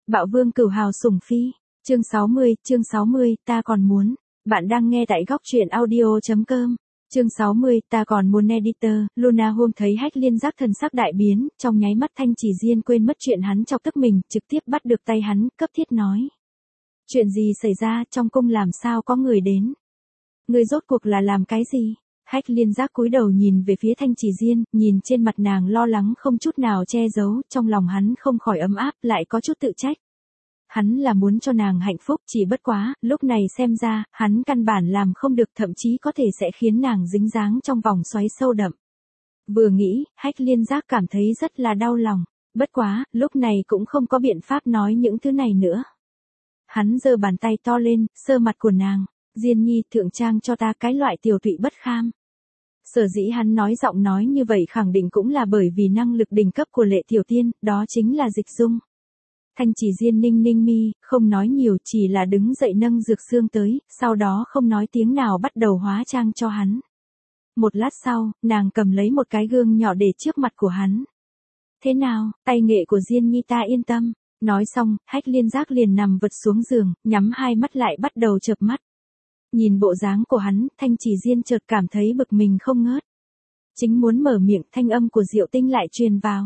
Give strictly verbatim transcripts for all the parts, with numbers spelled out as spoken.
Bạo Vương Cửu Hào sủng phi, chương sáu mươi, chương sáu mươi, ta còn muốn. Bạn đang nghe tại góc truyện audio.com. Chương sáu mươi, ta còn muốn. Editor, Luna Home thấy Hách Liên Giác thần sắc đại biến, trong nháy mắt Thanh Chỉ Diên quên mất chuyện hắn chọc tức mình, trực tiếp bắt được tay hắn, cấp thiết nói. Chuyện gì xảy ra, trong cung làm sao có người đến? Người rốt cuộc là làm cái gì? Hách Liên Giác cúi đầu nhìn về phía Thanh Chỉ Diên, nhìn trên mặt nàng lo lắng không chút nào che giấu, trong lòng hắn không khỏi ấm áp, lại có chút tự trách. Hắn là muốn cho nàng hạnh phúc, chỉ bất quá, lúc này xem ra, hắn căn bản làm không được, thậm chí có thể sẽ khiến nàng dính dáng trong vòng xoáy sâu đậm. Vừa nghĩ, Hách Liên Giác cảm thấy rất là đau lòng, bất quá, lúc này cũng không có biện pháp nói những thứ này nữa. Hắn giơ bàn tay to lên, sơ mặt của nàng, Diên nhi thượng trang cho ta cái loại tiểu tụy bất kham. Sở dĩ hắn nói giọng nói như vậy khẳng định cũng là bởi vì năng lực đỉnh cấp của Lệ Tiểu Tiên, đó chính là dịch dung. Thanh Chỉ Diên ninh ninh mi, không nói nhiều, chỉ là đứng dậy nâng dược xương tới, sau đó không nói tiếng nào bắt đầu hóa trang cho hắn. Một lát sau, nàng cầm lấy một cái gương nhỏ để trước mặt của hắn. Thế nào, tay nghệ của Diên nhi ta yên tâm. Nói xong, Hách Liên Giác liền nằm vật xuống giường, nhắm hai mắt lại bắt đầu chợp mắt. Nhìn bộ dáng của hắn, Thanh Chỉ Diên chợt cảm thấy bực mình không ngớt. Chính muốn mở miệng, thanh âm của Diệu Tinh lại truyền vào.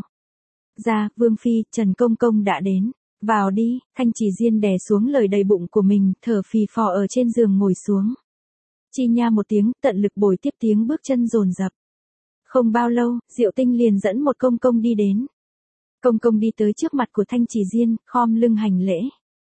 Ra, Vương Phi, Trần Công Công đã đến. Vào đi, Thanh Chỉ Diên đè xuống lời đầy bụng của mình, thở phì phò ở trên giường ngồi xuống. Chi nha một tiếng, tận lực bồi tiếp tiếng bước chân dồn dập. Không bao lâu, Diệu Tinh liền dẫn một công công đi đến. Công công đi tới trước mặt của Thanh Chỉ Diên, khom lưng hành lễ.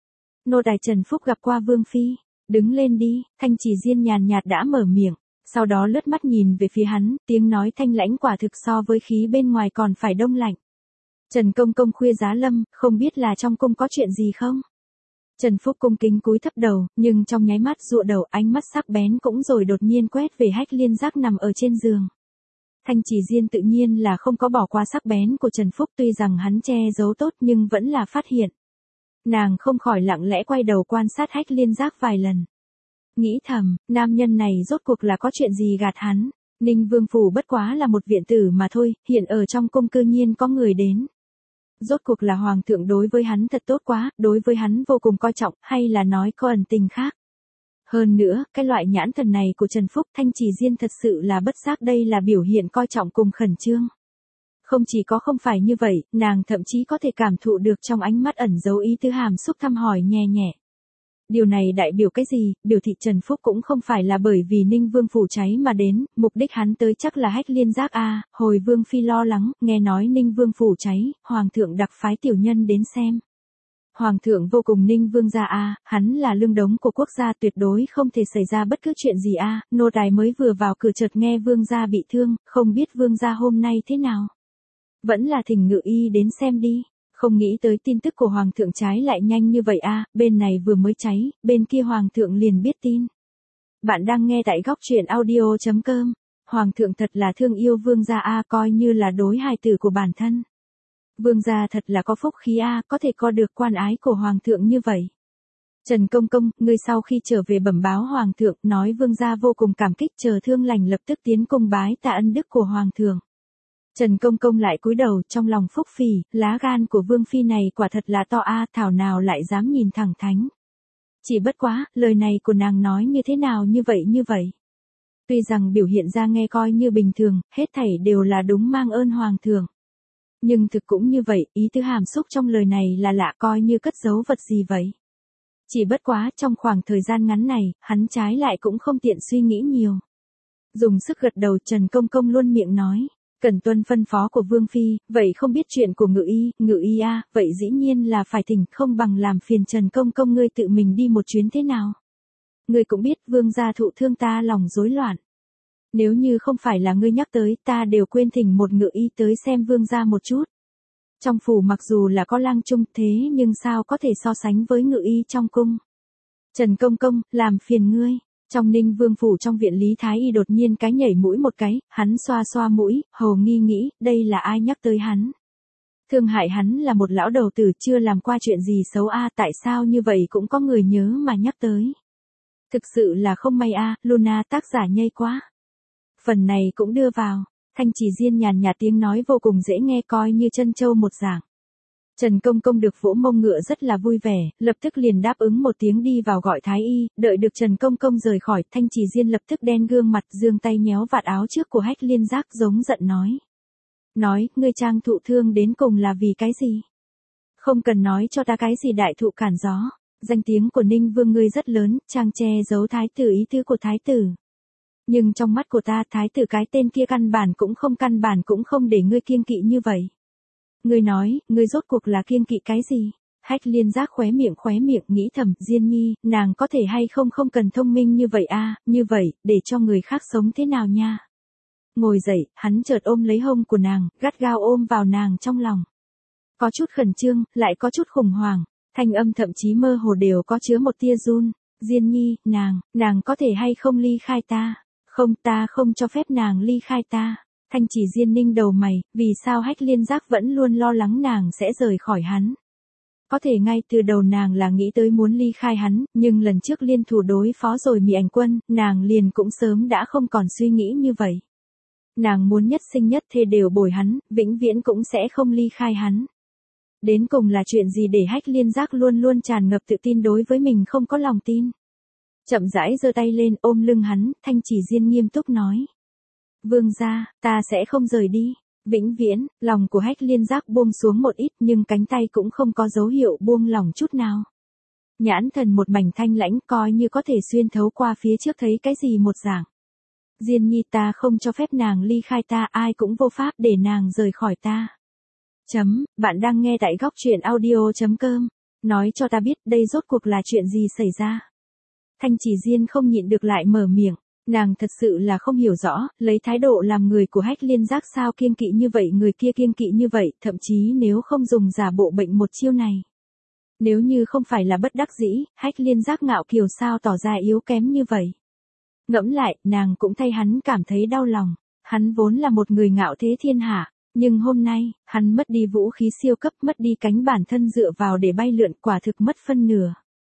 Nô tài Trần Phúc gặp qua Vương Phi. Đứng lên đi, Thanh Chỉ Diên nhàn nhạt đã mở miệng, sau đó lướt mắt nhìn về phía hắn, tiếng nói thanh lãnh quả thực so với khí bên ngoài còn phải đông lạnh. Trần Công Công khuya giá lâm, không biết là trong cung có chuyện gì không? Trần Phúc cung kính cúi thấp đầu, nhưng trong nháy mắt dụa đầu, ánh mắt sắc bén cũng rồi đột nhiên quét về Hách Liên Giác nằm ở trên giường. Thanh Chỉ Diên tự nhiên là không có bỏ qua sắc bén của Trần Phúc, tuy rằng hắn che giấu tốt nhưng vẫn là phát hiện. Nàng không khỏi lặng lẽ quay đầu quan sát Hách Liên Giác vài lần. Nghĩ thầm, nam nhân này rốt cuộc là có chuyện gì gạt hắn. Ninh Vương Phủ bất quá là một viện tử mà thôi, hiện ở trong cung cư nhiên có người đến. Rốt cuộc là Hoàng thượng đối với hắn thật tốt quá, đối với hắn vô cùng coi trọng, hay là nói có ẩn tình khác. Hơn nữa, cái loại nhãn thần này của Trần Phúc, Thanh Chỉ Diên thật sự là bất giác, đây là biểu hiện coi trọng cùng khẩn trương. Không chỉ có không phải như vậy, nàng thậm chí có thể cảm thụ được trong ánh mắt ẩn dấu ý tứ hàm xúc thăm hỏi nhẹ nhẹ. Điều này đại biểu cái gì? Biểu thị Trần Phúc cũng không phải là bởi vì Ninh Vương Phủ cháy mà đến, mục đích hắn tới chắc là Hách Liên Giác a. À, hồi Vương Phi lo lắng, nghe nói Ninh Vương Phủ cháy, Hoàng thượng đặc phái tiểu nhân đến xem. Hoàng thượng vô cùng Ninh Vương gia a, à, hắn là lương đống của quốc gia, tuyệt đối không thể xảy ra bất cứ chuyện gì a. À, nô tài mới vừa vào cửa chợt nghe Vương gia bị thương, không biết Vương gia hôm nay thế nào. Vẫn là thỉnh ngự y đến xem đi. Không nghĩ tới tin tức của Hoàng thượng trái lại nhanh như vậy a, à, bên này vừa mới cháy, bên kia Hoàng thượng liền biết tin. Bạn đang nghe tại góc truyện audio.com. Hoàng thượng thật là thương yêu Vương gia a, à, coi như là đối hài tử của bản thân. Vương gia thật là có phúc khí a, à, có thể có được quan ái của Hoàng thượng như vậy. Trần Công Công, ngươi sau khi trở về bẩm báo Hoàng thượng, nói Vương gia vô cùng cảm kích, chờ thương lành lập tức tiến cung bái tạ ân đức của Hoàng thượng. Trần Công Công lại cúi đầu, trong lòng phúc phỉ, lá gan của Vương Phi này quả thật là to a, à, thảo nào lại dám nhìn thẳng thánh. Chỉ bất quá, lời này của nàng nói như thế nào như vậy như vậy. Tuy rằng biểu hiện ra nghe coi như bình thường, hết thảy đều là đúng mang ơn Hoàng thượng. Nhưng thực cũng như vậy, ý tứ hàm xúc trong lời này là lạ, coi như cất giấu vật gì vậy. Chỉ bất quá, trong khoảng thời gian ngắn này, hắn trái lại cũng không tiện suy nghĩ nhiều. Dùng sức gật đầu, Trần Công Công luôn miệng nói. Cần tuân phân phó của Vương Phi, vậy không biết chuyện của ngự y, ngự y a, à, vậy dĩ nhiên là phải thỉnh, không bằng làm phiền Trần Công Công ngươi tự mình đi một chuyến thế nào. Ngươi cũng biết Vương gia thụ thương ta lòng rối loạn. Nếu như không phải là ngươi nhắc tới, ta đều quên thỉnh một ngự y tới xem Vương gia một chút. Trong phủ mặc dù là có lang trung thế nhưng sao có thể so sánh với ngự y trong cung. Trần Công Công, làm phiền ngươi. Trong Ninh Vương Phủ trong viện Lý Thái Y đột nhiên cái nhảy mũi một cái, hắn xoa xoa mũi, hầu nghi nghĩ, đây là ai nhắc tới hắn. Thương hại hắn là một lão đầu tử chưa làm qua chuyện gì xấu a, à, tại sao như vậy cũng có người nhớ mà nhắc tới. Thực sự là không may a, à, Luna tác giả nhây quá. Phần này cũng đưa vào, Thanh Chỉ Diên nhàn nhạt tiếng nói vô cùng dễ nghe coi như chân châu một dạng. Trần Công Công được vỗ mông ngựa rất là vui vẻ, lập tức liền đáp ứng một tiếng đi vào gọi thái y, đợi được Trần Công Công rời khỏi, Thanh Trì Diên lập tức đen gương mặt, giương tay nhéo vạt áo trước của Hách Liên Giác giống giận nói. Nói, ngươi Trang thụ thương đến cùng là vì cái gì? Không cần nói cho ta cái gì đại thụ cản gió, danh tiếng của Ninh Vương ngươi rất lớn, Trang che giấu thái tử ý tứ của thái tử. Nhưng trong mắt của ta thái tử cái tên kia căn bản cũng không căn bản cũng không để ngươi kiêng kỵ như vậy. Ngươi nói, ngươi rốt cuộc là kiêng kỵ cái gì? Hách Liên Giác khóe miệng khóe miệng nghĩ thầm, Diên Nhi, nàng có thể hay không không cần thông minh như vậy a, như vậy, để cho người khác sống thế nào nha? Ngồi dậy, hắn chợt ôm lấy hông của nàng, gắt gao ôm vào nàng trong lòng. Có chút khẩn trương, lại có chút khủng hoảng, thanh âm thậm chí mơ hồ đều có chứa một tia run. Diên Nhi, nàng, nàng có thể hay không ly khai ta? Không, ta không cho phép nàng ly khai ta. Thanh Chỉ Diên ninh đầu mày, vì sao Hách Liên Giác vẫn luôn lo lắng nàng sẽ rời khỏi hắn. Có thể ngay từ đầu nàng là nghĩ tới muốn ly khai hắn, nhưng lần trước liên thủ đối phó rồi Mị Ảnh Quân, nàng liền cũng sớm đã không còn suy nghĩ như vậy. Nàng muốn nhất sinh nhất thê đều bồi hắn, vĩnh viễn cũng sẽ không ly khai hắn. Đến cùng là chuyện gì để Hách Liên Giác luôn luôn tràn ngập tự tin đối với mình không có lòng tin. Chậm rãi giơ tay lên ôm lưng hắn, Thanh Chỉ Diên nghiêm túc nói. Vương gia, ta sẽ không rời đi. Vĩnh viễn, lòng của Hách Liên Giác buông xuống một ít nhưng cánh tay cũng không có dấu hiệu buông lỏng chút nào. Nhãn thần một mảnh thanh lãnh coi như có thể xuyên thấu qua phía trước thấy cái gì một dạng. Diên Nhi ta không cho phép nàng ly khai ta, ai cũng vô pháp để nàng rời khỏi ta. Chấm, bạn đang nghe tại góc truyện audio chấm com. Nói cho ta biết đây rốt cuộc là chuyện gì xảy ra. Thanh Chỉ Diên không nhịn được lại mở miệng. Nàng thật sự là không hiểu rõ, lấy thái độ làm người của Hách Liên Giác sao kiêng kỵ như vậy người kia kiêng kỵ như vậy, thậm chí nếu không dùng giả bộ bệnh một chiêu này. Nếu như không phải là bất đắc dĩ, Hách Liên Giác ngạo kiều sao tỏ ra yếu kém như vậy. Ngẫm lại, nàng cũng thay hắn cảm thấy đau lòng, hắn vốn là một người ngạo thế thiên hạ, nhưng hôm nay, hắn mất đi vũ khí siêu cấp, mất đi cánh bản thân dựa vào để bay lượn, quả thực mất phân nửa.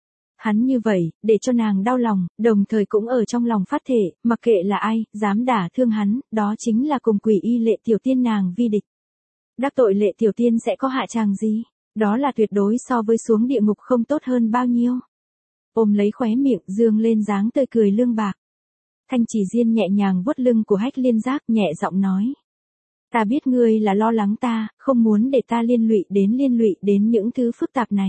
Hắn như vậy, để cho nàng đau lòng, đồng thời cũng ở trong lòng phát thể, mặc kệ là ai, dám đả thương hắn, đó chính là cùng quỷ y Lệ Tiểu Tiên nàng vi địch. Đắc tội Lệ Tiểu Tiên sẽ có hạ tràng gì? Đó là tuyệt đối so với xuống địa ngục không tốt hơn bao nhiêu. Ôm lấy khóe miệng, dương lên dáng tươi cười lương bạc. Thanh Chỉ Diên nhẹ nhàng vuốt lưng của Hách Liên Giác, nhẹ giọng nói. Ta biết ngươi là lo lắng ta, không muốn để ta liên lụy đến liên lụy đến những thứ phức tạp này.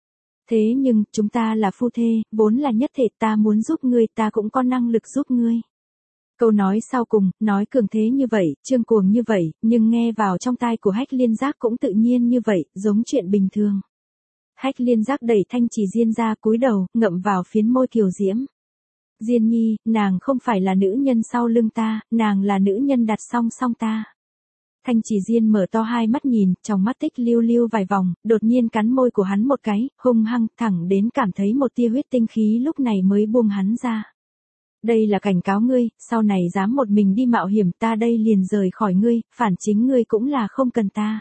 Thế nhưng, chúng ta là phu thê, vốn là nhất thể, ta muốn giúp ngươi, ta cũng có năng lực giúp ngươi. Câu nói sau cùng, nói cường thế như vậy, trương cuồng như vậy, nhưng nghe vào trong tai của Hách Liên Giác cũng tự nhiên như vậy, giống chuyện bình thường. Hách Liên Giác đẩy Thanh Chỉ Diên ra cúi đầu, ngậm vào phiến môi kiều diễm. Diên Nhi, nàng không phải là nữ nhân sau lưng ta, nàng là nữ nhân đặt song song ta. Thanh Chỉ Diên mở to hai mắt nhìn, trong mắt tích lưu lưu vài vòng, đột nhiên cắn môi của hắn một cái, hung hăng, thẳng đến cảm thấy một tia huyết tinh khí lúc này mới buông hắn ra. Đây là cảnh cáo ngươi, sau này dám một mình đi mạo hiểm ta đây liền rời khỏi ngươi, phản chính ngươi cũng là không cần ta.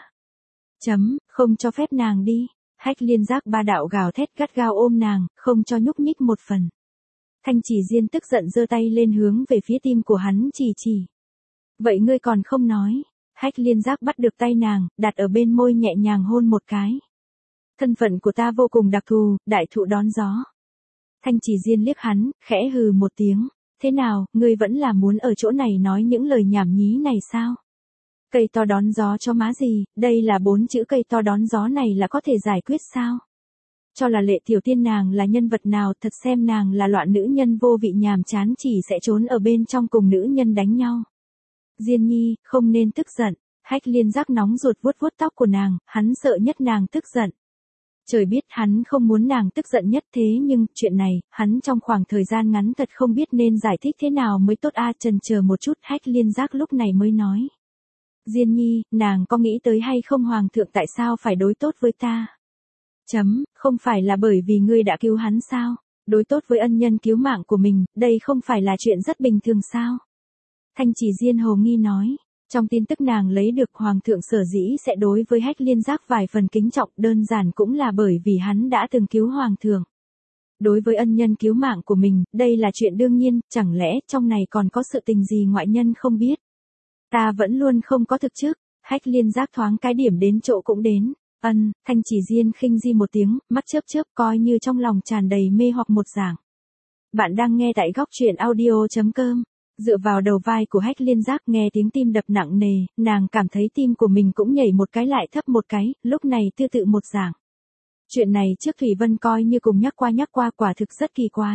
Chấm, không cho phép nàng đi. Hách Liên Giác ba đạo gào thét gắt gao ôm nàng, không cho nhúc nhích một phần. Thanh Chỉ Diên tức giận giơ tay lên hướng về phía tim của hắn chỉ chỉ. Vậy ngươi còn không nói. Hách Liên Giác bắt được tay nàng, đặt ở bên môi nhẹ nhàng hôn một cái. Thân phận của ta vô cùng đặc thù, đại thụ đón gió. Thanh Chỉ Diên liếc hắn, khẽ hừ một tiếng. Thế nào, ngươi vẫn là muốn ở chỗ này nói những lời nhảm nhí này sao? Cây to đón gió cho má gì, đây là bốn chữ cây to đón gió này là có thể giải quyết sao? Cho là Lệ Tiểu Tiên nàng là nhân vật nào, thật xem nàng là loại nữ nhân vô vị nhàm chán chỉ sẽ trốn ở bên trong cùng nữ nhân đánh nhau. Diên Nhi, không nên tức giận. Hách Liên Giác nóng ruột vuốt vuốt tóc của nàng, hắn sợ nhất nàng tức giận. Trời biết hắn không muốn nàng tức giận nhất thế nhưng, chuyện này, hắn trong khoảng thời gian ngắn thật không biết nên giải thích thế nào mới tốt a. Chần chờ một chút, Hách Liên Giác lúc này mới nói. Diên Nhi, nàng có nghĩ tới hay không hoàng thượng tại sao phải đối tốt với ta? Chấm, không phải là bởi vì ngươi đã cứu hắn sao? Đối tốt với ân nhân cứu mạng của mình, đây không phải là chuyện rất bình thường sao? Thanh Chỉ Diên hồ nghi nói. Trong tin tức nàng lấy được hoàng thượng sở dĩ sẽ đối với Hách Liên Giác vài phần kính trọng đơn giản cũng là bởi vì hắn đã từng cứu hoàng thượng. Đối với ân nhân cứu mạng của mình, đây là chuyện đương nhiên, chẳng lẽ trong này còn có sự tình gì ngoại nhân không biết. Ta vẫn luôn không có thực chức, Hách Liên Giác thoáng cái điểm đến chỗ cũng đến. Ân, Thanh Chỉ Diên khinh di một tiếng, mắt chớp chớp coi như trong lòng tràn đầy mê hoặc một dạng. Bạn đang nghe tại góc truyện audio.com. Dựa vào đầu vai của Hách Liên Giác nghe tiếng tim đập nặng nề, nàng cảm thấy tim của mình cũng nhảy một cái lại thấp một cái, lúc này tư tự một dạng. Chuyện này trước Thủy Vân coi như cùng nhắc qua nhắc qua quả thực rất kỳ quái.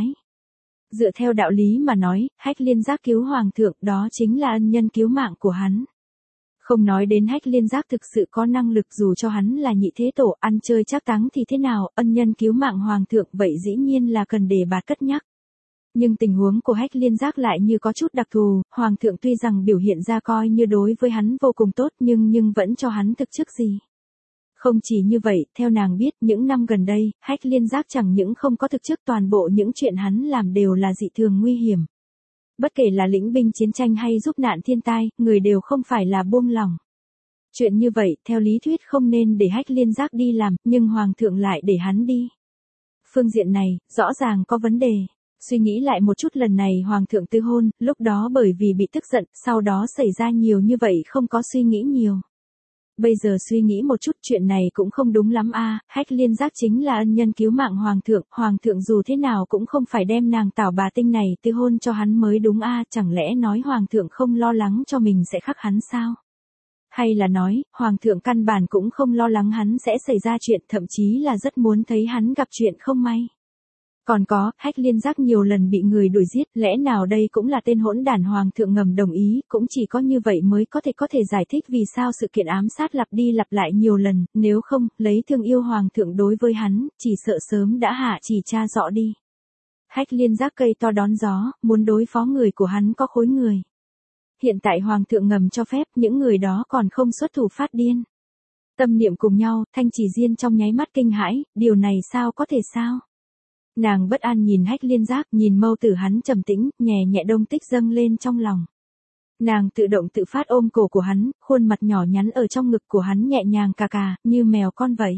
Dựa theo đạo lý mà nói, Hách Liên Giác cứu Hoàng thượng đó chính là ân nhân cứu mạng của hắn. Không nói đến Hách Liên Giác thực sự có năng lực dù cho hắn là nhị thế tổ ăn chơi trác táng thì thế nào, ân nhân cứu mạng Hoàng thượng vậy dĩ nhiên là cần đề bạt cất nhắc. Nhưng tình huống của Hách Liên Giác lại như có chút đặc thù, Hoàng thượng tuy rằng biểu hiện ra coi như đối với hắn vô cùng tốt nhưng nhưng vẫn cho hắn thực chức gì. Không chỉ như vậy, theo nàng biết những năm gần đây, Hách Liên Giác chẳng những không có thực chức toàn bộ những chuyện hắn làm đều là dị thường nguy hiểm. Bất kể là lĩnh binh chiến tranh hay giúp nạn thiên tai, người đều không phải là buông lỏng. Chuyện như vậy, theo lý thuyết không nên để Hách Liên Giác đi làm, nhưng Hoàng thượng lại để hắn đi. Phương diện này, rõ ràng có vấn đề. Suy nghĩ lại một chút lần này Hoàng thượng tư hôn, lúc đó bởi vì bị tức giận, sau đó xảy ra nhiều như vậy không có suy nghĩ nhiều. Bây giờ suy nghĩ một chút chuyện này cũng không đúng lắm a à, Hách Liên Giác chính là ân nhân cứu mạng Hoàng thượng, Hoàng thượng dù thế nào cũng không phải đem nàng Tảo bà tinh này tư hôn cho hắn mới đúng a à, chẳng lẽ nói Hoàng thượng không lo lắng cho mình sẽ khắc hắn sao? Hay là nói, Hoàng thượng căn bản cũng không lo lắng hắn sẽ xảy ra chuyện thậm chí là rất muốn thấy hắn gặp chuyện không may. Còn có, Hách Liên Giác nhiều lần bị người đuổi giết, lẽ nào đây cũng là tên hỗn đản Hoàng thượng ngầm đồng ý, cũng chỉ có như vậy mới có thể có thể giải thích vì sao sự kiện ám sát lặp đi lặp lại nhiều lần, nếu không, lấy thương yêu Hoàng thượng đối với hắn, chỉ sợ sớm đã hạ chỉ tra rõ đi. Hách Liên Giác cây to đón gió, muốn đối phó người của hắn có khối người. Hiện tại Hoàng thượng ngầm cho phép, những người đó còn không xuất thủ phát điên. Tâm niệm cùng nhau, Thanh Chỉ Diên trong nháy mắt kinh hãi, điều này sao có thể sao? Nàng bất an nhìn Hách Liên Giác, nhìn mâu tử hắn trầm tĩnh, nhẹ nhẹ đông tích dâng lên trong lòng. Nàng tự động tự phát ôm cổ của hắn, khuôn mặt nhỏ nhắn ở trong ngực của hắn nhẹ nhàng cà cà, như mèo con vậy.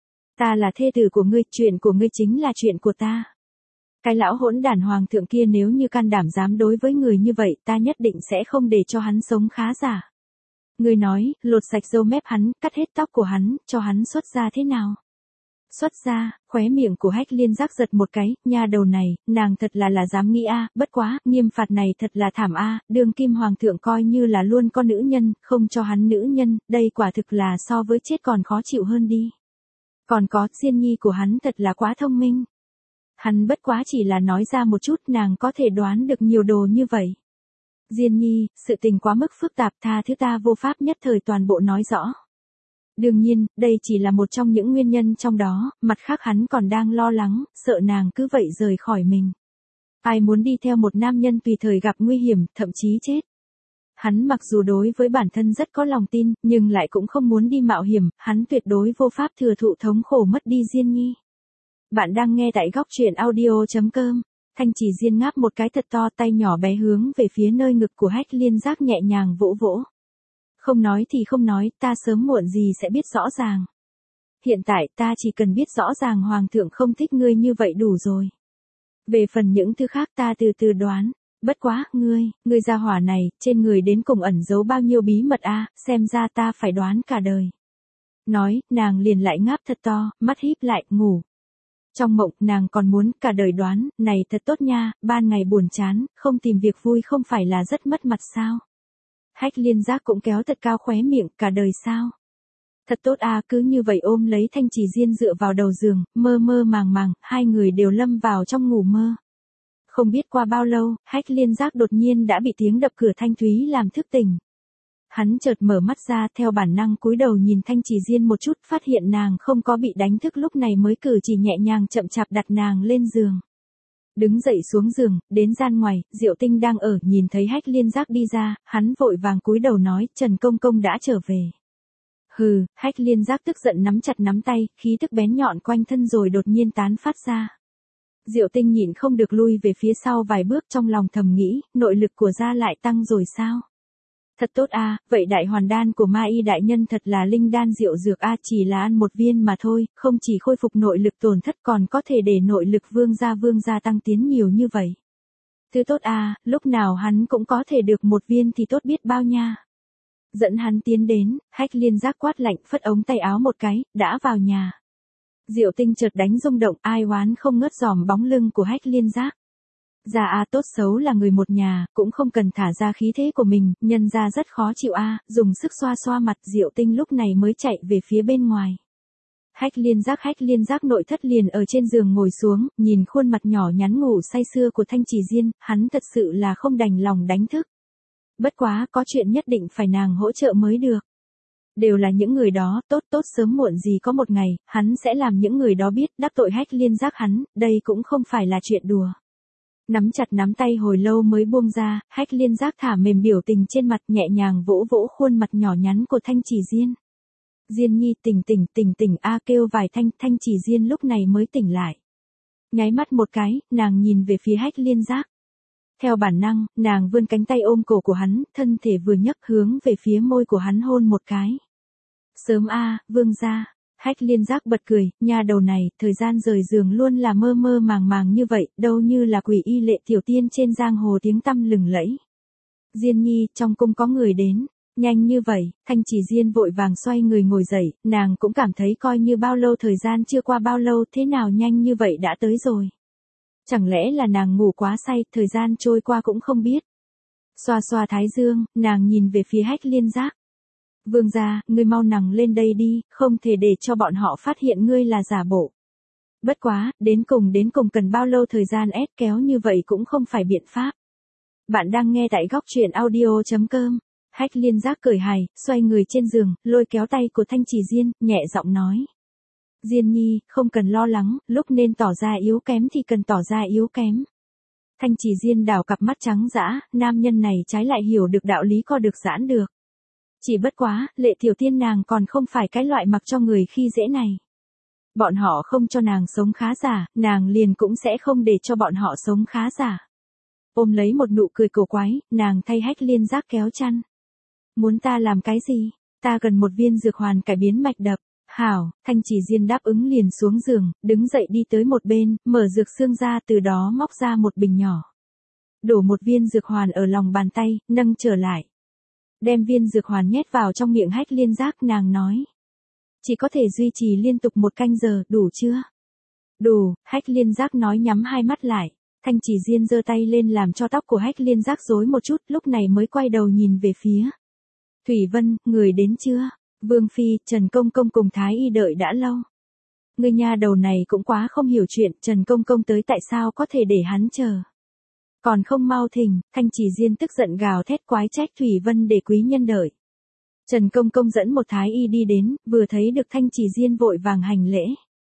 Ta là thê tử của ngươi, chuyện của ngươi chính là chuyện của ta. Cái lão hỗn đản Hoàng thượng kia nếu như can đảm dám đối với người như vậy, ta nhất định sẽ không để cho hắn sống khá giả. Ngươi nói, lột sạch râu mép hắn, cắt hết tóc của hắn, cho hắn xuất ra thế nào? Xuất ra, khóe miệng của Hách Liên Giác giật một cái, nha đầu này, nàng thật là là dám nghĩ a, à, bất quá, nghiêm phạt này thật là thảm a, à, đương kim Hoàng thượng coi như là luôn con nữ nhân, không cho hắn nữ nhân, đây quả thực là so với chết còn khó chịu hơn đi. Còn có, Diên Nhi của hắn thật là quá thông minh. Hắn bất quá chỉ là nói ra một chút nàng có thể đoán được nhiều đồ như vậy. Diên Nhi, sự tình quá mức phức tạp tha thứ ta vô pháp nhất thời toàn bộ nói rõ. Đương nhiên, đây chỉ là một trong những nguyên nhân trong đó, mặt khác hắn còn đang lo lắng, sợ nàng cứ vậy rời khỏi mình. Ai muốn đi theo một nam nhân tùy thời gặp nguy hiểm, thậm chí chết. Hắn mặc dù đối với bản thân rất có lòng tin, nhưng lại cũng không muốn đi mạo hiểm, hắn tuyệt đối vô pháp thừa thụ thống khổ mất đi Diên Nhi. Bạn đang nghe tại góc truyện audio.com. Thanh Chỉ Diên ngáp một cái thật to, tay nhỏ bé hướng về phía nơi ngực của Hách Liên Giác nhẹ nhàng vỗ vỗ. Không nói thì không nói, ta sớm muộn gì sẽ biết rõ ràng. Hiện tại ta chỉ cần biết rõ ràng Hoàng thượng không thích ngươi như vậy đủ rồi. Về phần những thứ khác ta từ từ đoán. Bất quá, ngươi, ngươi gia hỏa này, trên người đến cùng ẩn giấu bao nhiêu bí mật a, xem ra ta phải đoán cả đời. Nói, nàng liền lại ngáp thật to, mắt híp lại, ngủ. Trong mộng, nàng còn muốn cả đời đoán, này thật tốt nha, ban ngày buồn chán, không tìm việc vui không phải là rất mất mặt sao. Hách Liên Giác cũng kéo thật cao khóe miệng, cả đời sao. Thật tốt à, cứ như vậy ôm lấy Thanh Chỉ Diên dựa vào đầu giường, mơ mơ màng màng, hai người đều lâm vào trong ngủ mơ. Không biết qua bao lâu, Hách Liên Giác đột nhiên đã bị tiếng đập cửa thanh thúy làm thức tỉnh. Hắn chợt mở mắt ra, theo bản năng cúi đầu nhìn Thanh Chỉ Diên một chút, phát hiện nàng không có bị đánh thức, lúc này mới cử chỉ nhẹ nhàng chậm chạp đặt nàng lên giường. Đứng dậy xuống giường, đến gian ngoài, Diệu Tinh đang ở, nhìn thấy Hách Liên Giác đi ra, hắn vội vàng cúi đầu nói, Trần Công Công đã trở về. Hừ, Hách Liên Giác tức giận nắm chặt nắm tay, khí tức bén nhọn quanh thân rồi đột nhiên tán phát ra. Diệu Tinh nhịn không được lui về phía sau vài bước, trong lòng thầm nghĩ, nội lực của gia lại tăng rồi sao? Thật tốt a, à, vậy đại hoàn đan của Ma Y đại nhân thật là linh đan diệu dược a, à, chỉ là ăn một viên mà thôi, không chỉ khôi phục nội lực tổn thất còn có thể để nội lực vương gia vương gia tăng tiến nhiều như vậy. Thứ tốt a, à, lúc nào hắn cũng có thể được một viên thì tốt biết bao nha. Dẫn hắn tiến đến, Hách Liên Giác quát lạnh phất ống tay áo một cái, đã vào nhà. Diệu Tinh chợt đánh rung động, ai oán không ngớt dòm bóng lưng của Hách Liên Giác. Già a tốt xấu là người một nhà, cũng không cần thả ra khí thế của mình, nhân ra rất khó chịu a, dùng sức xoa xoa mặt. Diệu Tinh lúc này mới chạy về phía bên ngoài. Hách Liên Giác Hách Liên Giác nội thất liền ở trên giường ngồi xuống, nhìn khuôn mặt nhỏ nhắn ngủ say sưa của Thanh Chỉ Diên, hắn thật sự là không đành lòng đánh thức. Bất quá, có chuyện nhất định phải nàng hỗ trợ mới được. Đều là những người đó, tốt tốt sớm muộn gì có một ngày, hắn sẽ làm những người đó biết, đắc tội Hách Liên Giác hắn, đây cũng không phải là chuyện đùa. Nắm chặt nắm tay hồi lâu mới buông ra, Hách Liên Giác thả mềm biểu tình trên mặt, nhẹ nhàng vỗ vỗ khuôn mặt nhỏ nhắn của Thanh Chỉ Diên. Diên nhi tỉnh tỉnh tỉnh tỉnh a kêu vài thanh. Thanh Chỉ Diên lúc này mới tỉnh lại. Nháy mắt một cái, nàng nhìn về phía Hách Liên Giác. Theo bản năng, nàng vươn cánh tay ôm cổ của hắn, thân thể vừa nhấc hướng về phía môi của hắn hôn một cái. Sớm a, vương gia. Hách Liên Giác bật cười, nha đầu này, thời gian rời giường luôn là mơ mơ màng màng như vậy, đâu như là quỷ y lệ tiểu tiên trên giang hồ tiếng tăm lừng lẫy. Diên nhi, trong cung có người đến. Nhanh như vậy, Thanh Chỉ Diên vội vàng xoay người ngồi dậy, nàng cũng cảm thấy coi như bao lâu thời gian chưa qua bao lâu, thế nào nhanh như vậy đã tới rồi. Chẳng lẽ là nàng ngủ quá say, thời gian trôi qua cũng không biết. Xoa xoa thái dương, nàng nhìn về phía Hách Liên Giác. Vương gia, ngươi mau nằng lên đây đi, không thể để cho bọn họ phát hiện ngươi là giả bộ. Bất quá, đến cùng đến cùng cần bao lâu thời gian ép kéo như vậy cũng không phải biện pháp. Bạn đang nghe tại góc truyện audio chấm com. Hách Liên Giác cười hài, xoay người trên giường, lôi kéo tay của Thanh Chỉ Diên, nhẹ giọng nói. Diên nhi, không cần lo lắng, lúc nên tỏ ra yếu kém thì cần tỏ ra yếu kém. Thanh Chỉ Diên đảo cặp mắt trắng dã, nam nhân này trái lại hiểu được đạo lý co được giãn được. Chỉ bất quá, lệ tiểu tiên nàng còn không phải cái loại mặc cho người khi dễ này. Bọn họ không cho nàng sống khá giả, nàng liền cũng sẽ không để cho bọn họ sống khá giả. Ôm lấy một nụ cười cổ quái, nàng thay Hách Liên Giác kéo chăn. Muốn ta làm cái gì? Ta cần một viên dược hoàn cải biến mạch đập. Hảo, Thanh Chỉ Diên đáp ứng liền xuống giường, đứng dậy đi tới một bên, mở dược xương ra, từ đó móc ra một bình nhỏ. Đổ một viên dược hoàn ở lòng bàn tay, nâng trở lại. Đem viên dược hoàn nhét vào trong miệng Hách Liên Giác, nàng nói. Chỉ có thể duy trì liên tục một canh giờ, đủ chưa? Đủ, Hách Liên Giác nói nhắm hai mắt lại. Thanh Chỉ Diên giơ tay lên làm cho tóc của Hách Liên Giác rối một chút, lúc này mới quay đầu nhìn về phía. Thủy Vân, người đến chưa? Vương Phi, Trần Công Công cùng Thái Y đợi đã lâu. Người nhà đầu này cũng quá không hiểu chuyện, Trần Công Công tới tại sao có thể để hắn chờ. Còn không mau thỉnh, Thanh Chỉ Diên tức giận gào thét quái trách Thủy Vân để quý nhân đợi. Trần Công Công dẫn một Thái Y đi đến, vừa thấy được Thanh Chỉ Diên vội vàng hành lễ.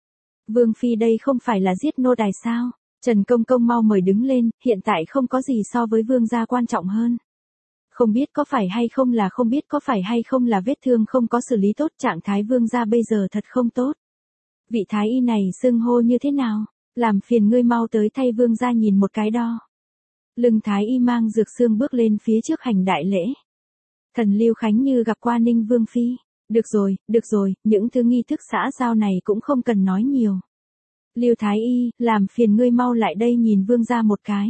Vương Phi đây không phải là giết nô tài sao? Trần Công Công mau mời đứng lên, hiện tại không có gì so với vương gia quan trọng hơn. Không biết có phải hay không là không biết có phải hay không là vết thương không có xử lý tốt, trạng thái vương gia bây giờ thật không tốt. Vị Thái Y này xưng hô như thế nào? Làm phiền ngươi mau tới thay vương gia nhìn một cái đo. Lưng Thái Y mang dược xương bước lên phía trước hành đại lễ. Thần Lưu Khánh Như gặp qua Ninh Vương Phi. Được rồi, được rồi, những thứ nghi thức xã giao này cũng không cần nói nhiều. Lưu Thái Y, làm phiền ngươi mau lại đây nhìn vương gia một cái.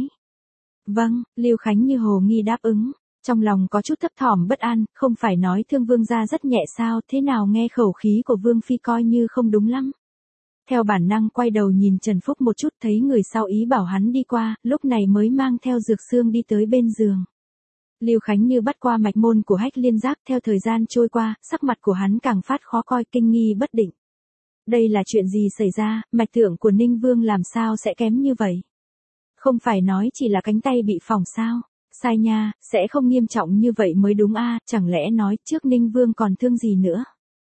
Vâng, Lưu Khánh Như hồ nghi đáp ứng. Trong lòng có chút thấp thỏm bất an, không phải nói thương vương gia rất nhẹ sao, thế nào nghe khẩu khí của Vương Phi coi như không đúng lắm. Theo bản năng quay đầu nhìn Trần Phúc một chút, thấy người sau ý bảo hắn đi qua, lúc này mới mang theo dược xương đi tới bên giường. Lưu Khánh Như bắt qua mạch môn của Hách Liên Giác, theo thời gian trôi qua, sắc mặt của hắn càng phát khó coi, kinh nghi bất định. Đây là chuyện gì xảy ra, mạch tượng của Ninh Vương làm sao sẽ kém như vậy? Không phải nói chỉ là cánh tay bị phỏng sao? Sai nha, sẽ không nghiêm trọng như vậy mới đúng a, chẳng lẽ nói trước Ninh Vương còn thương gì nữa?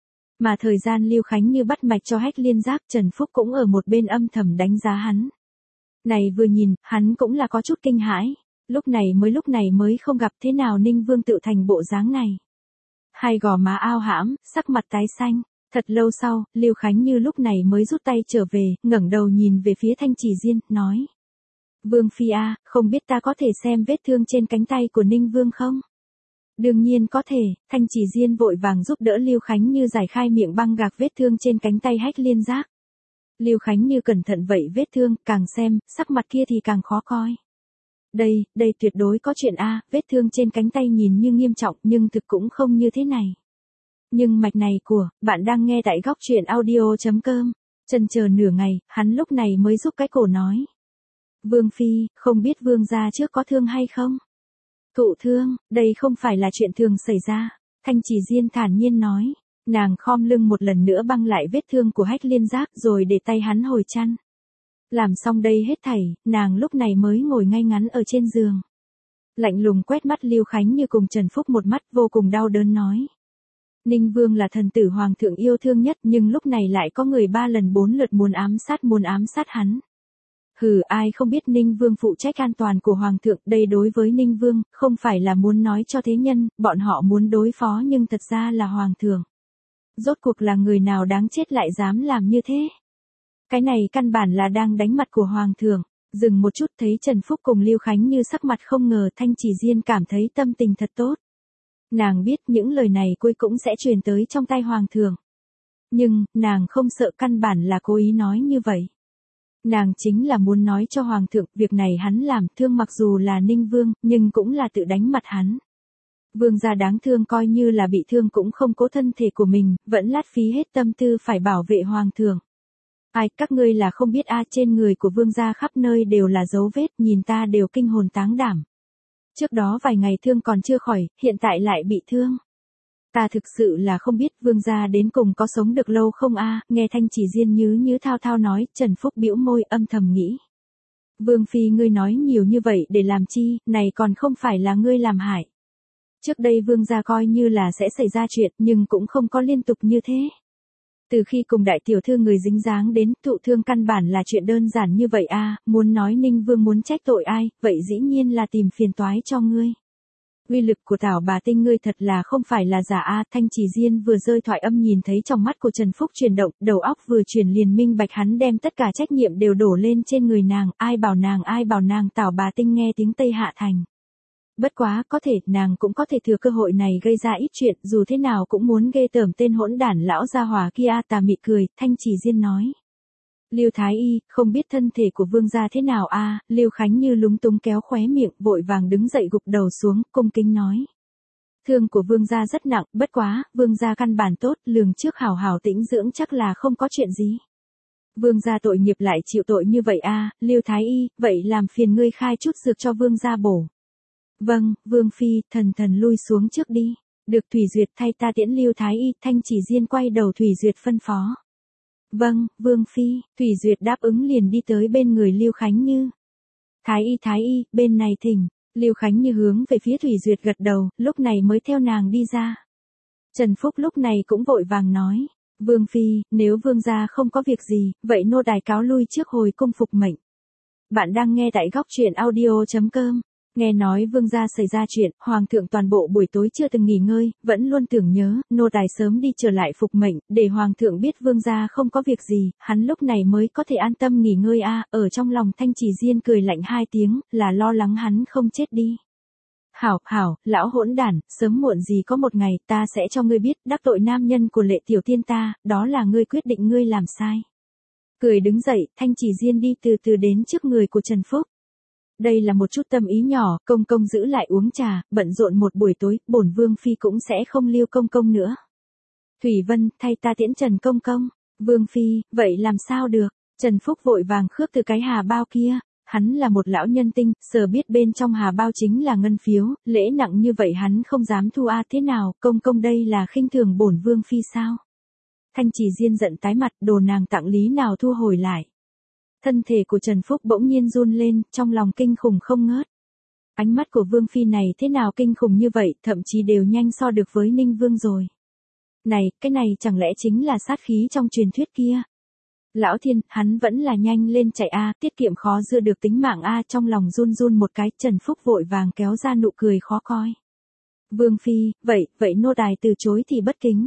Mà thời gian Lưu Khánh Như bắt mạch cho Hách Liên Giác, Trần Phúc cũng ở một bên âm thầm đánh giá hắn. Này vừa nhìn, hắn cũng là có chút kinh hãi, lúc này mới lúc này mới không gặp thế nào Ninh Vương tự thành bộ dáng này. Hai gò má ao hãm, sắc mặt tái xanh, thật lâu sau, Lưu Khánh Như lúc này mới rút tay trở về, ngẩng đầu nhìn về phía Thanh Chỉ Diên, nói. Vương Phi a, không biết ta có thể xem vết thương trên cánh tay của Ninh Vương không? Đương nhiên có thể, Thanh Chỉ Diên vội vàng giúp đỡ Lưu Khánh Như giải khai miệng băng gạc vết thương trên cánh tay Hách Liên Giác. Lưu Khánh Như cẩn thận vậy vết thương, càng xem, sắc mặt kia thì càng khó coi. Đây, đây tuyệt đối có chuyện a, vết thương trên cánh tay nhìn như nghiêm trọng nhưng thực cũng không như thế này. Nhưng mạch này của, bạn đang nghe tại góc truyện audio.com. Chần chờ nửa ngày, hắn lúc này mới giúp cái cổ nói. Vương Phi, không biết Vương gia trước có thương hay không? Thụ thương, đây không phải là chuyện thường xảy ra. Thanh Chỉ Diên thản nhiên nói. Nàng khom lưng một lần nữa băng lại vết thương của Hách Liên Giác rồi để tay hắn hồi chăn. Làm xong đây hết thảy, nàng lúc này mới ngồi ngay ngắn ở trên giường. Lạnh lùng quét mắt Lưu Khánh Như cùng Trần Phúc một mắt vô cùng đau đớn nói. Ninh Vương là thần tử hoàng thượng yêu thương nhất nhưng lúc này lại có người ba lần bốn lượt muốn ám sát muốn ám sát hắn. Hừ, ai không biết Ninh Vương phụ trách an toàn của hoàng thượng, đây đối với Ninh Vương, không phải là muốn nói cho thế nhân, bọn họ muốn đối phó nhưng thật ra là hoàng thượng. Rốt cuộc là người nào đáng chết lại dám làm như thế? Cái này căn bản là đang đánh mặt của hoàng thượng. Dừng một chút thấy Trần Phúc cùng Lưu Khánh Như sắc mặt không ngờ, Thanh Chỉ Diên cảm thấy tâm tình thật tốt. Nàng biết những lời này cuối cũng sẽ truyền tới trong tay hoàng thượng. Nhưng, nàng không sợ, căn bản là cố ý nói như vậy. Nàng chính là muốn nói cho hoàng thượng, việc này hắn làm thương mặc dù là Ninh Vương, nhưng cũng là tự đánh mặt hắn. Vương gia đáng thương coi như là bị thương cũng không cố thân thể của mình, vẫn lát phí hết tâm tư phải bảo vệ hoàng thượng. Ai, các ngươi là không biết a, trên người của vương gia khắp nơi đều là dấu vết, nhìn ta đều kinh hồn táng đảm. Trước đó vài ngày thương còn chưa khỏi, hiện tại lại bị thương. Ta thực sự là không biết vương gia đến cùng có sống được lâu không a, nghe Thanh Chỉ Diên nhứ nhứ thao thao nói, Trần Phúc bĩu môi âm thầm nghĩ. Vương Phi ngươi nói nhiều như vậy để làm chi, này còn không phải là ngươi làm hại. Trước đây vương gia coi như là sẽ xảy ra chuyện nhưng cũng không có liên tục như thế. Từ khi cùng đại tiểu thư người dính dáng đến, thụ thương căn bản là chuyện đơn giản như vậy a, muốn nói Ninh Vương muốn trách tội ai, vậy dĩ nhiên là tìm phiền toái cho ngươi. Uy lực của Tảo bà tinh ngươi thật là không phải là giả a, Thanh Chỉ Diên vừa rơi thoại âm nhìn thấy trong mắt của Trần Phúc chuyển động, đầu óc vừa chuyển liền minh bạch hắn đem tất cả trách nhiệm đều đổ lên trên người nàng, ai bảo nàng ai bảo nàng Tảo bà tinh nghe tiếng Tây Hạ Thành. Bất quá, có thể, nàng cũng có thể thừa cơ hội này gây ra ít chuyện, dù thế nào cũng muốn ghê tởm tên hỗn đản lão gia hỏa kia. Tà mị cười, Thanh Chỉ Diên nói. Lưu Thái Y, không biết thân thể của vương gia thế nào a? Lưu Khánh Như lúng túng kéo khóe miệng, vội vàng đứng dậy gục đầu xuống, cung kính nói. Thương của vương gia rất nặng, bất quá, vương gia căn bản tốt, lường trước hảo hảo tĩnh dưỡng chắc là không có chuyện gì. Vương gia tội nghiệp lại chịu tội như vậy a, Lưu Thái Y, vậy làm phiền ngươi khai chút dược cho vương gia bổ. Vâng, Vương Phi, thần thần lui xuống trước đi. Được Thủy Duyệt thay ta tiễn Lưu Thái Y, Thanh Chỉ Diên quay đầu Thủy Duyệt phân phó. Vâng, Vương Phi, Thủy Duyệt đáp ứng liền đi tới bên người Lưu Khánh Như. Thái Y Thái Y, bên này thỉnh. Lưu Khánh Như hướng về phía Thủy Duyệt gật đầu, lúc này mới theo nàng đi ra. Trần Phúc lúc này cũng vội vàng nói. Vương Phi, nếu vương gia không có việc gì, vậy nô đài cáo lui trước hồi cung phục mệnh. Bạn đang nghe tại góc truyện audio.com. Nghe nói vương gia xảy ra chuyện, hoàng thượng toàn bộ buổi tối chưa từng nghỉ ngơi, vẫn luôn tưởng nhớ, nô tài sớm đi trở lại phục mệnh, để hoàng thượng biết vương gia không có việc gì, hắn lúc này mới có thể an tâm nghỉ ngơi a. Ở trong lòng Thanh Chỉ Diên cười lạnh hai tiếng, là lo lắng hắn không chết đi. Hảo, hảo, lão hỗn đản, sớm muộn gì có một ngày, ta sẽ cho ngươi biết, đắc tội nam nhân của Lệ tiểu tiên ta, đó là ngươi quyết định ngươi làm sai. Cười đứng dậy, Thanh Chỉ Diên đi từ từ đến trước người của Trần Phúc. Đây là một chút tâm ý nhỏ, công công giữ lại uống trà, bận rộn một buổi tối, bổn Vương Phi cũng sẽ không lưu công công nữa. Thủy Vân, thay ta tiễn Trần công công. Vương Phi, vậy làm sao được? Trần Phúc vội vàng khước từ cái hà bao kia. Hắn là một lão nhân tinh, sờ biết bên trong hà bao chính là ngân phiếu, lễ nặng như vậy hắn không dám thu a, thế nào, công công đây là khinh thường bổn Vương Phi sao? Thanh Chỉ Diên giận tái mặt, đồ nàng tặng lý nào thu hồi lại. Thân thể của Trần Phúc bỗng nhiên run lên, trong lòng kinh khủng không ngớt. Ánh mắt của Vương Phi này thế nào kinh khủng như vậy, thậm chí đều nhanh so được với Ninh Vương rồi. Này, cái này chẳng lẽ chính là sát khí trong truyền thuyết kia? Lão thiên, hắn vẫn là nhanh lên chạy a, tiết kiệm khó giữ được tính mạng a, trong lòng run run một cái, Trần Phúc vội vàng kéo ra nụ cười khó coi. Vương Phi, vậy, vậy nô tài từ chối thì bất kính.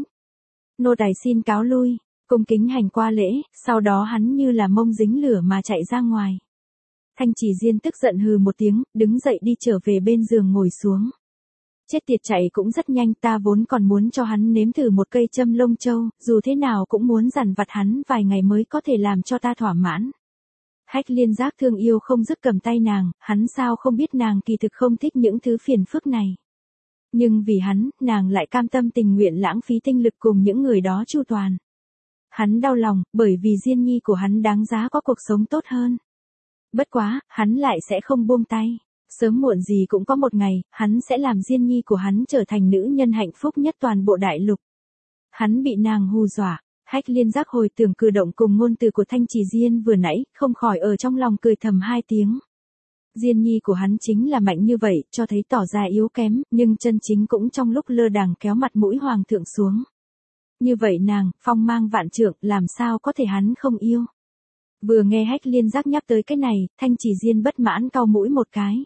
Nô tài xin cáo lui. Cung kính hành qua lễ, sau đó hắn như là mông dính lửa mà chạy ra ngoài. Thanh Chỉ Diên tức giận hừ một tiếng, đứng dậy đi trở về bên giường ngồi xuống. Chết tiệt chạy cũng rất nhanh, ta vốn còn muốn cho hắn nếm thử một cây châm lông châu, dù thế nào cũng muốn dằn vặt hắn vài ngày mới có thể làm cho ta thỏa mãn. Hách Liên Giác thương yêu không dứt cầm tay nàng, hắn sao không biết nàng kỳ thực không thích những thứ phiền phức này. Nhưng vì hắn, nàng lại cam tâm tình nguyện lãng phí tinh lực cùng những người đó chu toàn. Hắn đau lòng, bởi vì Diên Nhi của hắn đáng giá có cuộc sống tốt hơn. Bất quá, hắn lại sẽ không buông tay. Sớm muộn gì cũng có một ngày, hắn sẽ làm Diên Nhi của hắn trở thành nữ nhân hạnh phúc nhất toàn bộ đại lục. Hắn bị nàng hù dọa. Hách Liên Giác hồi tưởng cử động cùng ngôn từ của Thanh Chỉ Diên vừa nãy, không khỏi ở trong lòng cười thầm hai tiếng. Diên Nhi của hắn chính là mạnh như vậy, cho thấy tỏ ra yếu kém, nhưng chân chính cũng trong lúc lơ đàng kéo mặt mũi hoàng thượng xuống. Như vậy nàng, phong mang vạn trượng, làm sao có thể hắn không yêu. Vừa nghe Hách Liên Giác nhắc tới cái này, Thanh Chỉ Diên bất mãn cau mũi một cái.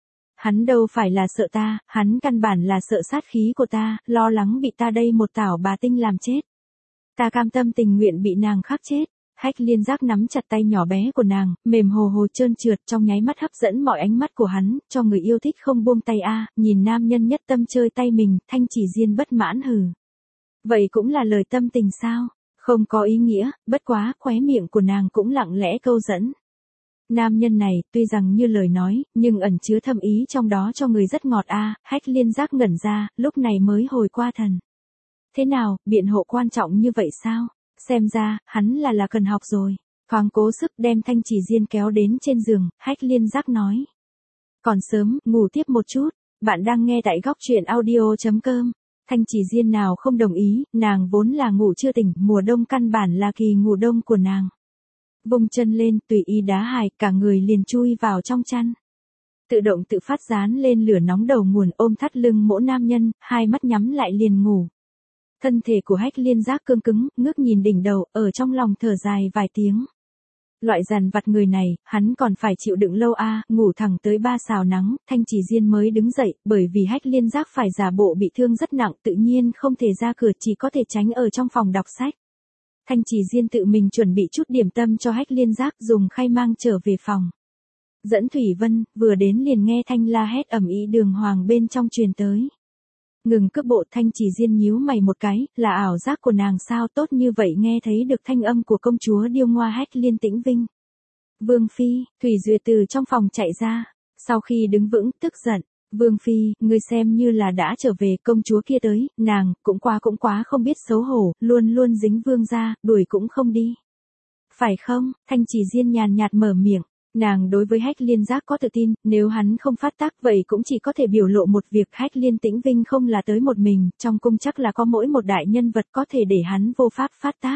Hắn đâu phải là sợ ta, hắn căn bản là sợ sát khí của ta, lo lắng bị ta đây một tảo bà tinh làm chết. Ta cam tâm tình nguyện bị nàng khắc chết. Hách Liên Giác nắm chặt tay nhỏ bé của nàng, mềm hồ hồ trơn trượt trong nháy mắt hấp dẫn mọi ánh mắt của hắn, cho người yêu thích không buông tay a, nhìn nam nhân nhất tâm chơi tay mình, Thanh Chỉ Diên bất mãn hừ. Vậy cũng là lời tâm tình sao? Không có ý nghĩa, bất quá, khóe miệng của nàng cũng lặng lẽ câu dẫn. Nam nhân này, tuy rằng như lời nói, nhưng ẩn chứa thâm ý trong đó cho người rất ngọt a. Hách Liên Giác ngẩn ra, lúc này mới hồi qua thần. Thế nào, biện hộ quan trọng như vậy sao? Xem ra, hắn là là cần học rồi. Thoáng cố sức đem Thanh Chỉ Diên kéo đến trên giường, Hách Liên Giác nói. Còn sớm, ngủ tiếp một chút. Bạn đang nghe tại góc truyện audio chấm com. Thanh Chỉ Diên nào không đồng ý, nàng vốn là ngủ chưa tỉnh, mùa đông căn bản là kỳ ngủ đông của nàng. Vùng chân lên, tùy ý đá hài, cả người liền chui vào trong chăn. Tự động tự phát dán lên lửa nóng đầu nguồn, ôm thắt lưng mỗi nam nhân, hai mắt nhắm lại liền ngủ. Thân thể của Hách Liên Giác cương cứng, ngước nhìn đỉnh đầu, ở trong lòng thở dài vài tiếng. Loại dằn vặt người này, hắn còn phải chịu đựng lâu a, à, ngủ thẳng tới ba xào nắng, Thanh Chỉ Diên mới đứng dậy, bởi vì Hách Liên Giác phải giả bộ bị thương rất nặng, tự nhiên không thể ra cửa, chỉ có thể tránh ở trong phòng đọc sách. Thanh Chỉ Diên tự mình chuẩn bị chút điểm tâm cho Hách Liên Giác, dùng khay mang trở về phòng. Dẫn Thủy Vân, vừa đến liền nghe thanh la hét ầm ĩ đường hoàng bên trong truyền tới. Ngừng cước bộ, Thanh Chỉ Diên nhíu mày một cái, là ảo giác của nàng sao, tốt như vậy nghe thấy được thanh âm của công chúa điêu ngoa Hách Liên Tĩnh Vinh. Vương Phi, Thủy Duyệt từ trong phòng chạy ra, sau khi đứng vững, tức giận. Vương Phi, ngươi xem như là đã trở về, công chúa kia tới, nàng, cũng quá cũng quá không biết xấu hổ, luôn luôn dính vương ra, đuổi cũng không đi. Phải không? Thanh Chỉ Diên nhàn nhạt mở miệng. Nàng đối với Hách Liên Giác có tự tin, nếu hắn không phát tác vậy cũng chỉ có thể biểu lộ một việc. Hách Liên Tĩnh Vinh không là tới một mình, trong cung chắc là có mỗi một đại nhân vật có thể để hắn vô pháp phát tác.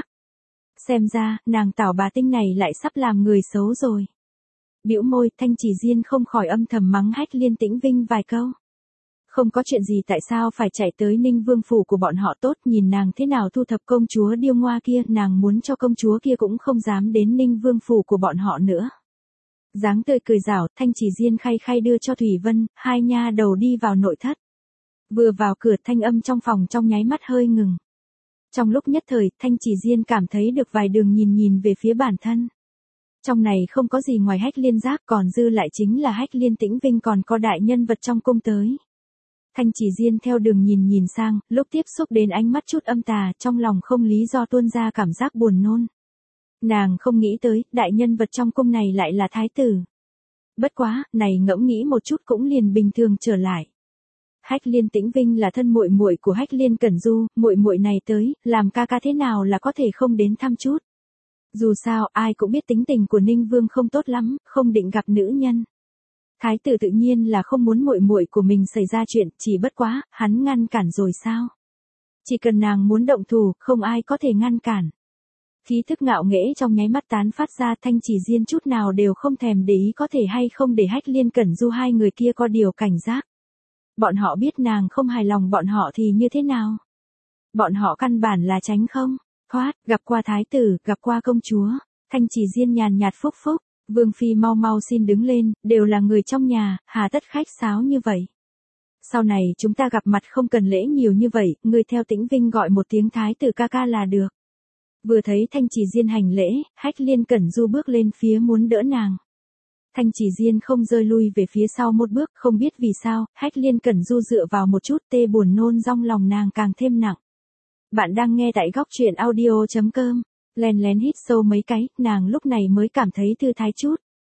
Xem ra, nàng tảo bà tinh này lại sắp làm người xấu rồi. Bĩu môi, Thanh Chỉ Diên không khỏi âm thầm mắng Hách Liên Tĩnh Vinh vài câu. Không có chuyện gì tại sao phải chạy tới Ninh Vương phủ của bọn họ, tốt nhìn nàng thế nào thu thập công chúa điêu ngoa kia, nàng muốn cho công chúa kia cũng không dám đến Ninh Vương phủ của bọn họ nữa. Dáng tươi cười rảo, Thanh Chỉ Diên khay khay đưa cho Thủy Vân, hai nha đầu đi vào nội thất. Vừa vào cửa, thanh âm trong phòng trong nháy mắt hơi ngừng. Trong lúc nhất thời, Thanh Chỉ Diên cảm thấy được vài đường nhìn nhìn về phía bản thân. Trong này không có gì ngoài Hách Liên Giác, còn dư lại chính là Hách Liên Tĩnh Vinh, còn có đại nhân vật trong cung tới. Thanh Chỉ Diên theo đường nhìn nhìn sang, lúc tiếp xúc đến ánh mắt chút âm tà, trong lòng không lý do tuôn ra cảm giác buồn nôn. Nàng không nghĩ tới, đại nhân vật trong cung này lại là thái tử. Bất quá, này ngẫm nghĩ một chút cũng liền bình thường trở lại. Hách Liên Tĩnh Vinh là thân muội muội của Hách Liên Cẩn Du, muội muội này tới, làm ca ca thế nào là có thể không đến thăm chút. Dù sao, ai cũng biết tính tình của Ninh Vương không tốt lắm, không định gặp nữ nhân. Thái tử tự nhiên là không muốn muội muội của mình xảy ra chuyện, chỉ bất quá, hắn ngăn cản rồi sao? Chỉ cần nàng muốn động thủ, không ai có thể ngăn cản. Khí thức ngạo nghễ trong nháy mắt tán phát ra, Thanh Chỉ Diên chút nào đều không thèm để ý có thể hay không để Hách Liên Cẩn Du hai người kia có điều cảnh giác. Bọn họ biết nàng không hài lòng bọn họ thì như thế nào? Bọn họ căn bản là tránh không, thoát, gặp qua thái tử, gặp qua công chúa. Thanh Chỉ Diên nhàn nhạt phúc phúc, Vương Phi mau mau xin đứng lên, đều là người trong nhà, hà tất khách sáo như vậy. Sau này chúng ta gặp mặt không cần lễ nhiều như vậy, ngươi theo Tĩnh Vinh gọi một tiếng thái tử ca ca là được. Vừa thấy Thanh Chỉ Diên hành lễ, Hách Liên Cẩn Du bước lên phía muốn đỡ nàng. Thanh Chỉ Diên không rơi lui về phía sau một bước, không biết vì sao, Hách Liên Cẩn Du dựa vào một chút, tê buồn nôn trong lòng nàng càng thêm nặng. Bạn đang nghe tại góc truyện audio chấm com, lén lén hít sâu mấy cái, nàng lúc này mới cảm thấy thư thái chút.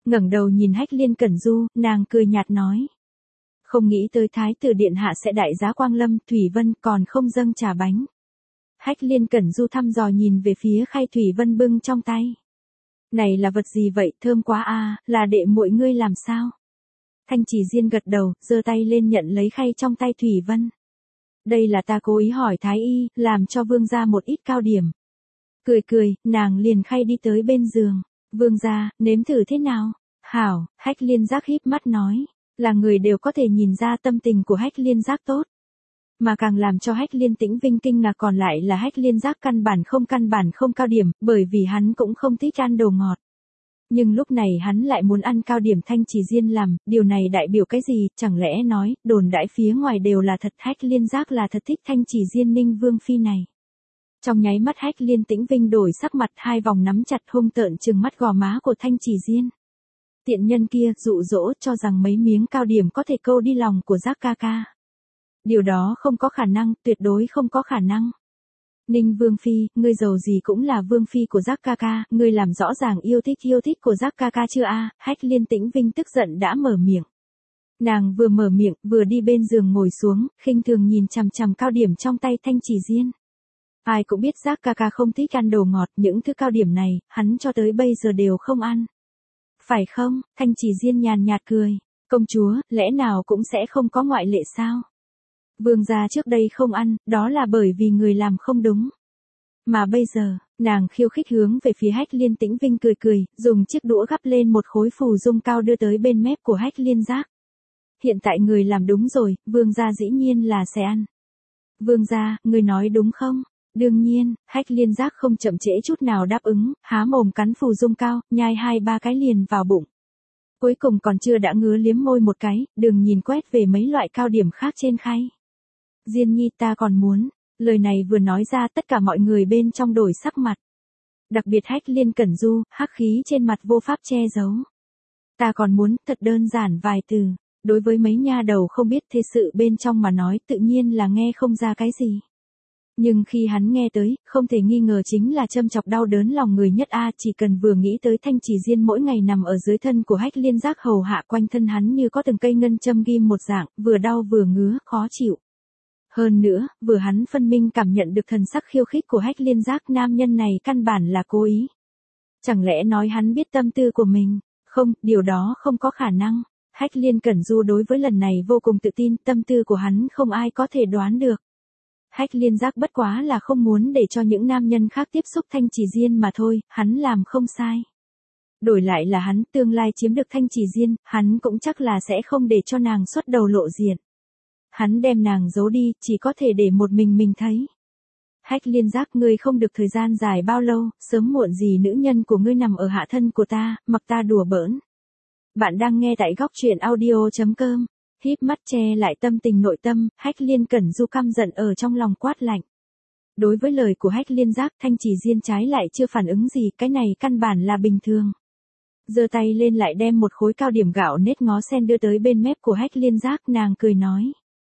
ngẩng đầu nhìn Hách Liên Cẩn Du, nàng cười nhạt nói. Không nghĩ tới Thái tử điện hạ sẽ đại giá quang lâm, Thủy Vân còn không dâng trà bánh. Hách Liên Cẩn Du thăm dò nhìn về phía khay Thủy Vân bưng trong tay. Này là vật gì vậy, thơm quá a, là đệ muội ngươi làm sao? Thanh Chỉ Diên gật đầu, giơ tay lên nhận lấy khay trong tay Thủy Vân. Đây là ta cố ý hỏi Thái y, làm cho vương gia một ít cao điểm. Cười cười, nàng liền khay đi tới bên giường. Vương gia, nếm thử thế nào? Hảo, Hách Liên Giác híp mắt nói. Là người đều có thể nhìn ra tâm tình của Hách Liên Giác tốt. Mà càng làm cho Hách Liên Tĩnh Vinh kinh ngạc còn lại là Hách Liên Giác căn bản không căn bản không cao điểm, bởi vì hắn cũng không thích ăn đồ ngọt. Nhưng lúc này hắn lại muốn ăn cao điểm Thanh Chỉ Diên làm, điều này đại biểu cái gì, chẳng lẽ nói, đồn đãi phía ngoài đều là thật. Hách Liên Giác là thật thích Thanh Chỉ Diên Ninh Vương Phi này. Trong nháy mắt Hách Liên Tĩnh Vinh đổi sắc mặt, hai vòng nắm chặt hung tợn trừng mắt gò má của Thanh Chỉ Diên. Tiện nhân kia dụ dỗ cho rằng mấy miếng cao điểm có thể câu đi lòng của Giác ca ca. Điều đó không có khả năng, tuyệt đối không có khả năng. Ninh Vương Phi, ngươi giàu gì cũng là Vương Phi của Giác ca ca, ngươi làm rõ ràng yêu thích yêu thích của Giác ca ca chưa a? Hách Liên Tĩnh Vinh tức giận đã mở miệng. Nàng vừa mở miệng, vừa đi bên giường ngồi xuống, khinh thường nhìn chằm chằm cao điểm trong tay Thanh Chỉ Diên. Ai cũng biết Giác ca ca không thích ăn đồ ngọt, những thứ cao điểm này, hắn cho tới bây giờ đều không ăn. Phải không? Thanh Chỉ Diên nhàn nhạt cười. Công chúa, lẽ nào cũng sẽ không có ngoại lệ sao? Vương gia trước đây không ăn, đó là bởi vì người làm không đúng. Mà bây giờ, nàng khiêu khích hướng về phía Hách Liên Tĩnh Vinh cười cười, dùng chiếc đũa gắp lên một khối phù dung cao đưa tới bên mép của Hách Liên Giác. Hiện tại người làm đúng rồi, vương gia dĩ nhiên là sẽ ăn. Vương gia, người nói đúng không? Đương nhiên, Hách Liên Giác không chậm trễ chút nào đáp ứng, há mồm cắn phù dung cao, nhai hai ba cái liền vào bụng. Cuối cùng còn chưa đã ngứa liếm môi một cái, đừng nhìn quét về mấy loại cao điểm khác trên khay. Diên nhi ta còn muốn, lời này vừa nói ra tất cả mọi người bên trong đổi sắc mặt. Đặc biệt Hách Liên Cẩn Du, hắc khí trên mặt vô pháp che giấu. Ta còn muốn, thật đơn giản vài từ, đối với mấy nha đầu không biết thế sự bên trong mà nói tự nhiên là nghe không ra cái gì. Nhưng khi hắn nghe tới, không thể nghi ngờ chính là châm chọc đau đớn lòng người nhất a, chỉ cần vừa nghĩ tới Thanh Chỉ Diên mỗi ngày nằm ở dưới thân của Hách Liên Giác hầu hạ quanh thân hắn như có từng cây ngân châm ghim một dạng, vừa đau vừa ngứa, khó chịu. Hơn nữa, vừa hắn phân minh cảm nhận được thần sắc khiêu khích của Hách Liên Giác, nam nhân này căn bản là cố ý. Chẳng lẽ nói hắn biết tâm tư của mình? Không, điều đó không có khả năng. Hách Liên Cẩn Du đối với lần này vô cùng tự tin, tâm tư của hắn không ai có thể đoán được. Hách Liên Giác bất quá là không muốn để cho những nam nhân khác tiếp xúc Thanh Chỉ Diên mà thôi, hắn làm không sai. Đổi lại là hắn tương lai chiếm được Thanh Chỉ Diên, hắn cũng chắc là sẽ không để cho nàng xuất đầu lộ diện. Hắn đem nàng giấu đi, chỉ có thể để một mình mình thấy. Hách Liên Giác, ngươi không được thời gian dài bao lâu, sớm muộn gì nữ nhân của ngươi nằm ở hạ thân của ta, mặc ta đùa bỡn. Bạn đang nghe tại góc truyện audio chấm com. Híp mắt che lại tâm tình nội tâm, Hách Liên Cẩn Du căm giận ở trong lòng quát lạnh. Đối với lời của Hách Liên Giác, Thanh Chỉ Diên trái lại chưa phản ứng gì, cái này căn bản là bình thường. Giơ tay lên lại đem một khối cao điểm gạo nết ngó sen đưa tới bên mép của Hách Liên Giác, nàng cười nói.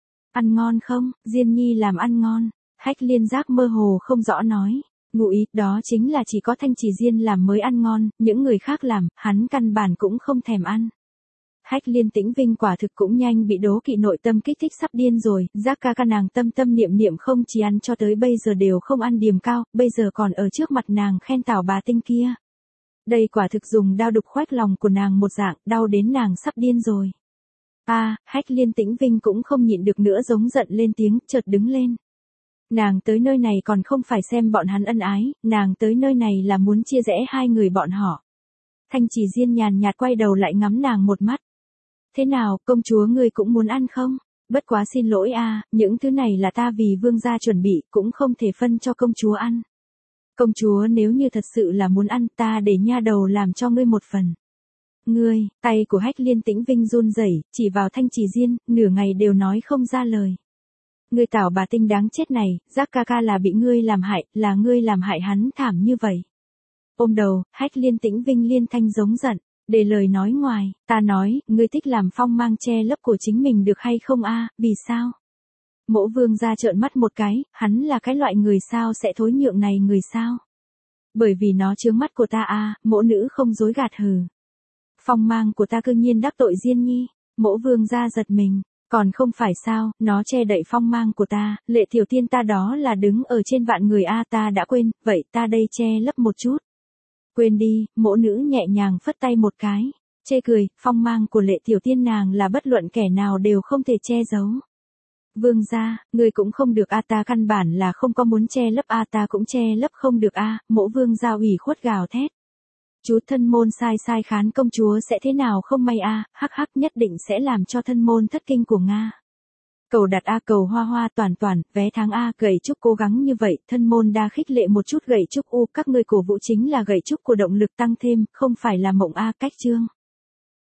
Ăn ngon không, Diên nhi làm ăn ngon. Hách Liên Giác mơ hồ không rõ nói. Ngụ ý, đó chính là chỉ có Thanh Chỉ Diên làm mới ăn ngon, những người khác làm, hắn căn bản cũng không thèm ăn. Hách Liên Tĩnh Vinh quả thực cũng nhanh bị đố kỵ nội tâm kích thích sắp điên rồi, Giác ca ca nàng tâm tâm niệm niệm không chỉ ăn cho tới bây giờ đều không ăn điểm cao, bây giờ còn ở trước mặt nàng khen tảo bà tinh kia. Đây quả thực dùng đao đục khoét lòng của nàng một dạng, đau đến nàng sắp điên rồi. A, à, Hách Liên Tĩnh Vinh cũng không nhịn được nữa giống giận lên tiếng, chợt đứng lên. Nàng tới nơi này còn không phải xem bọn hắn ân ái, nàng tới nơi này là muốn chia rẽ hai người bọn họ. Thanh Chỉ Diên nhàn nhạt quay đầu lại ngắm nàng một mắt. Thế nào, công chúa ngươi cũng muốn ăn không? Bất quá xin lỗi a, à, những thứ này là ta vì vương gia chuẩn bị, cũng không thể phân cho công chúa ăn. Công chúa nếu như thật sự là muốn ăn, ta để nha đầu làm cho ngươi một phần. Ngươi, tay của Hách Liên Tĩnh Vinh run rẩy, chỉ vào Thanh Chỉ Diên, nửa ngày đều nói không ra lời. Ngươi tảo bà tinh đáng chết này, Giác ca ca là bị ngươi làm hại, là ngươi làm hại hắn thảm như vậy. Ôm đầu, Hách Liên Tĩnh Vinh liên thanh giống giận, để lời nói ngoài, ta nói, ngươi thích làm phong mang che lấp của chính mình được hay không a? Vì sao? Mỗ vương ra trợn mắt một cái, hắn là cái loại người sao sẽ thối nhượng này người sao? Bởi vì nó chướng mắt của ta a, mỗ nữ không dối gạt hừ. phong mang của ta cư nhiên đắc tội Diên Nhi, Mỗ vương gia giật mình, còn không phải sao, nó che đậy phong mang của ta, Lệ Tiểu Tiên ta đó là đứng ở trên vạn người a ta đã quên, vậy ta đây che lấp một chút. Quên đi, Mỗ nữ nhẹ nhàng phất tay một cái, chê cười, phong mang của Lệ Tiểu Tiên nàng là bất luận kẻ nào đều không thể che giấu. Vương gia, người cũng không được a ta căn bản là không có muốn che lấp a ta cũng che lấp không được a, Mỗ vương gia ủy khuất gào thét. Chú thân môn sai sai khán công chúa sẽ thế nào không may a, hắc hắc nhất định sẽ làm cho thân môn thất kinh của Nga. Cầu đặt a cầu hoa hoa toàn toàn, vé tháng a gậy trúc cố gắng như vậy, thân môn đa khích lệ một chút gậy trúc u, các ngươi cổ vũ chính là gậy trúc của động lực tăng thêm, không phải là mộng a cách chương.